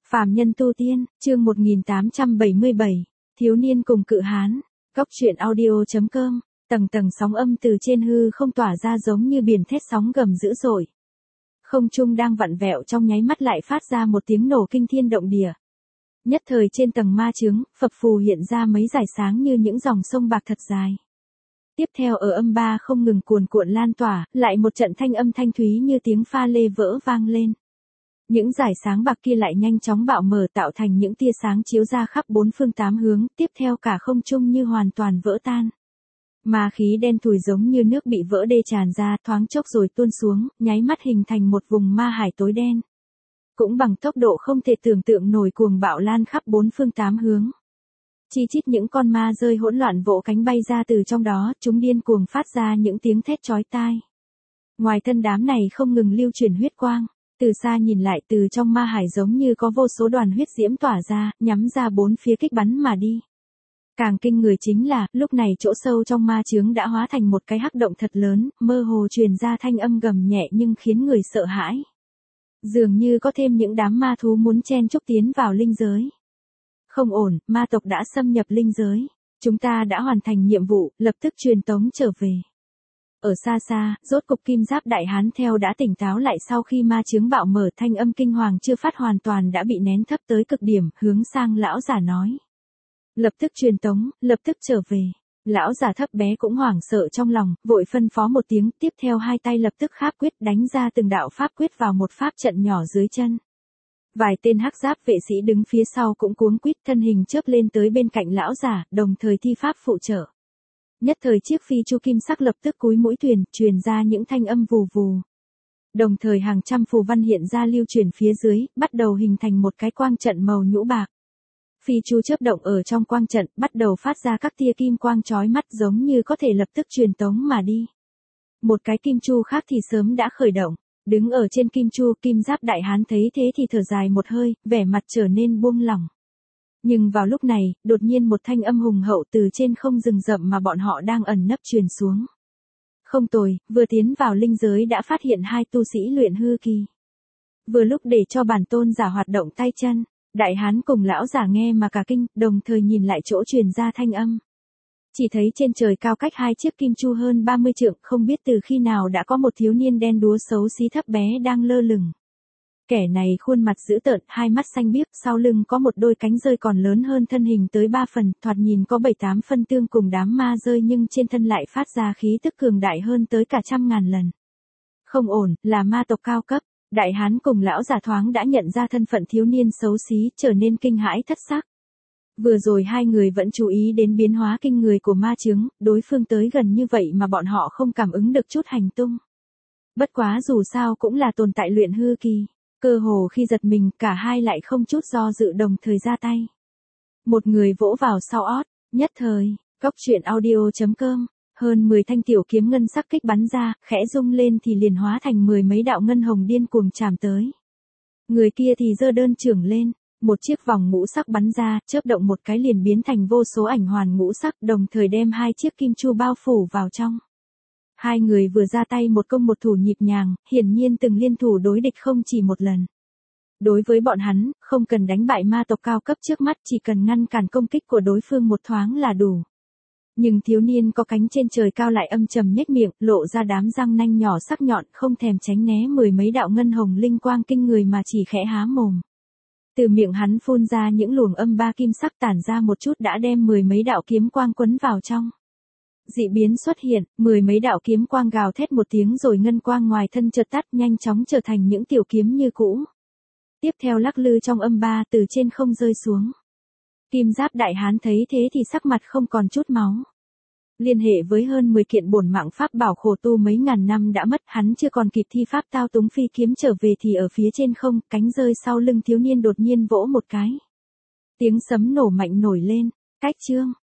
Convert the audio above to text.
Phàm nhân tu tiên, chương 1877, thiếu niên cùng cự hán, góc truyện audio.com, tầng tầng sóng âm từ trên hư không tỏa ra giống như biển thét sóng gầm dữ dội. Không trung đang vặn vẹo trong nháy mắt lại phát ra một tiếng nổ kinh thiên động địa. Nhất thời trên tầng ma chướng, phập phù hiện ra mấy dải sáng như những dòng sông bạc thật dài. Tiếp theo ở âm ba không ngừng cuồn cuộn lan tỏa, lại một trận thanh âm thanh thúy như tiếng pha lê vỡ vang lên. Những dải sáng bạc kia lại nhanh chóng bạo mở tạo thành những tia sáng chiếu ra khắp bốn phương tám hướng, tiếp theo cả không trung như hoàn toàn vỡ tan. Ma khí đen thùi giống như nước bị vỡ đê tràn ra, thoáng chốc rồi tuôn xuống, nháy mắt hình thành một vùng ma hải tối đen. Cũng bằng tốc độ không thể tưởng tượng nổi cuồng bạo lan khắp bốn phương tám hướng. Chi chít những con ma rơi hỗn loạn vỗ cánh bay ra từ trong đó, chúng điên cuồng phát ra những tiếng thét chói tai. Ngoài thân đám này không ngừng lưu chuyển huyết quang. Từ xa nhìn lại, từ trong ma hải giống như có vô số đoàn huyết diễm tỏa ra, nhắm ra bốn phía kích bắn mà đi. Càng kinh người chính là, lúc này chỗ sâu trong ma chướng đã hóa thành một cái hắc động thật lớn, mơ hồ truyền ra thanh âm gầm nhẹ nhưng khiến người sợ hãi. Dường như có thêm những đám ma thú muốn chen chúc tiến vào linh giới. Không ổn, ma tộc đã xâm nhập linh giới. Chúng ta đã hoàn thành nhiệm vụ, lập tức truyền tống trở về. Ở xa xa, rốt cục kim giáp đại hán theo đã tỉnh táo lại sau khi ma chướng bạo mở, thanh âm kinh hoàng chưa phát hoàn toàn đã bị nén thấp tới cực điểm, hướng sang lão giả nói. Lập tức truyền tống, lập tức trở về. Lão giả thấp bé cũng hoảng sợ trong lòng, vội phân phó một tiếng, tiếp theo hai tay lập tức kháp quyết đánh ra từng đạo pháp quyết vào một pháp trận nhỏ dưới chân. Vài tên hắc giáp vệ sĩ đứng phía sau cũng cuống quýt thân hình chớp lên tới bên cạnh lão giả, đồng thời thi pháp phụ trợ. Nhất thời chiếc phi chu kim sắc lập tức cúi mũi thuyền, truyền ra những thanh âm vù vù. Đồng thời hàng trăm phù văn hiện ra lưu chuyển phía dưới, bắt đầu hình thành một cái quang trận màu nhũ bạc. Phi chu chớp động ở trong quang trận, bắt đầu phát ra các tia kim quang chói mắt giống như có thể lập tức truyền tống mà đi. Một cái kim chu khác thì sớm đã khởi động. Đứng ở trên kim chu, kim giáp đại hán thấy thế thì thở dài một hơi, vẻ mặt trở nên buông lỏng. Nhưng vào lúc này, đột nhiên một thanh âm hùng hậu từ trên không rừng rậm mà bọn họ đang ẩn nấp truyền xuống. Không tồi, vừa tiến vào linh giới đã phát hiện hai tu sĩ luyện hư kỳ. Vừa lúc để cho bản tôn giả hoạt động tay chân, đại hán cùng lão giả nghe mà cả kinh, đồng thời nhìn lại chỗ truyền ra thanh âm. Chỉ thấy trên trời cao cách hai chiếc kim chu hơn 30 trượng, không biết từ khi nào đã có một thiếu niên đen đúa xấu xí thấp bé đang lơ lửng. Kẻ này khuôn mặt dữ tợn, hai mắt xanh biếc, sau lưng có một đôi cánh rơi còn lớn hơn thân hình tới 3 phần, thoạt nhìn có 7-8 phân tương cùng đám ma rơi nhưng trên thân lại phát ra khí tức cường đại hơn tới cả 100.000 lần. Không ổn, là ma tộc cao cấp. Đại hán cùng lão giả thoáng đã nhận ra thân phận thiếu niên xấu xí, trở nên kinh hãi thất sắc. Vừa rồi hai người vẫn chú ý đến biến hóa kinh người của ma chướng, đối phương tới gần như vậy mà bọn họ không cảm ứng được chút hành tung. Bất quá dù sao cũng là tồn tại luyện hư kỳ. Cơ hồ khi giật mình, cả hai lại không chút do dự đồng thời ra tay. Một người vỗ vào sau ót, nhất thời, góc truyện audio.com, hơn 10 thanh tiểu kiếm ngân sắc kích bắn ra, khẽ rung lên thì liền hóa thành 10 mấy đạo ngân hồng điên cuồng chạm tới. Người kia thì giơ đơn chưởng lên, một chiếc vòng ngũ sắc bắn ra, chớp động một cái liền biến thành vô số ảnh hoàn ngũ sắc, đồng thời đem hai chiếc kim chu bao phủ vào trong. Hai người vừa ra tay một công một thủ nhịp nhàng, hiển nhiên từng liên thủ đối địch không chỉ một lần. Đối với bọn hắn, không cần đánh bại ma tộc cao cấp trước mắt, chỉ cần ngăn cản công kích của đối phương một thoáng là đủ. Nhưng thiếu niên có cánh trên trời cao lại âm trầm nhếch miệng, lộ ra đám răng nanh nhỏ sắc nhọn, không thèm tránh né 10 mấy đạo ngân hồng linh quang kinh người mà chỉ khẽ há mồm. Từ miệng hắn phun ra những luồng âm ba kim sắc tản ra một chút đã đem 10 mấy đạo kiếm quang quấn vào trong. Dị biến xuất hiện, 10 mấy đạo kiếm quang gào thét một tiếng rồi ngân quang ngoài thân chợt tắt, nhanh chóng trở thành những tiểu kiếm như cũ. Tiếp theo lắc lư trong âm ba từ trên không rơi xuống. Kim giáp đại hán thấy thế thì sắc mặt không còn chút máu. Liên hệ với hơn 10 kiện bổn mạng pháp bảo khổ tu mấy ngàn năm đã mất, hắn chưa còn kịp thi pháp thao túng phi kiếm trở về thì ở phía trên không, cánh rơi sau lưng thiếu niên đột nhiên vỗ một cái. Tiếng sấm nổ mạnh nổi lên, cách chương.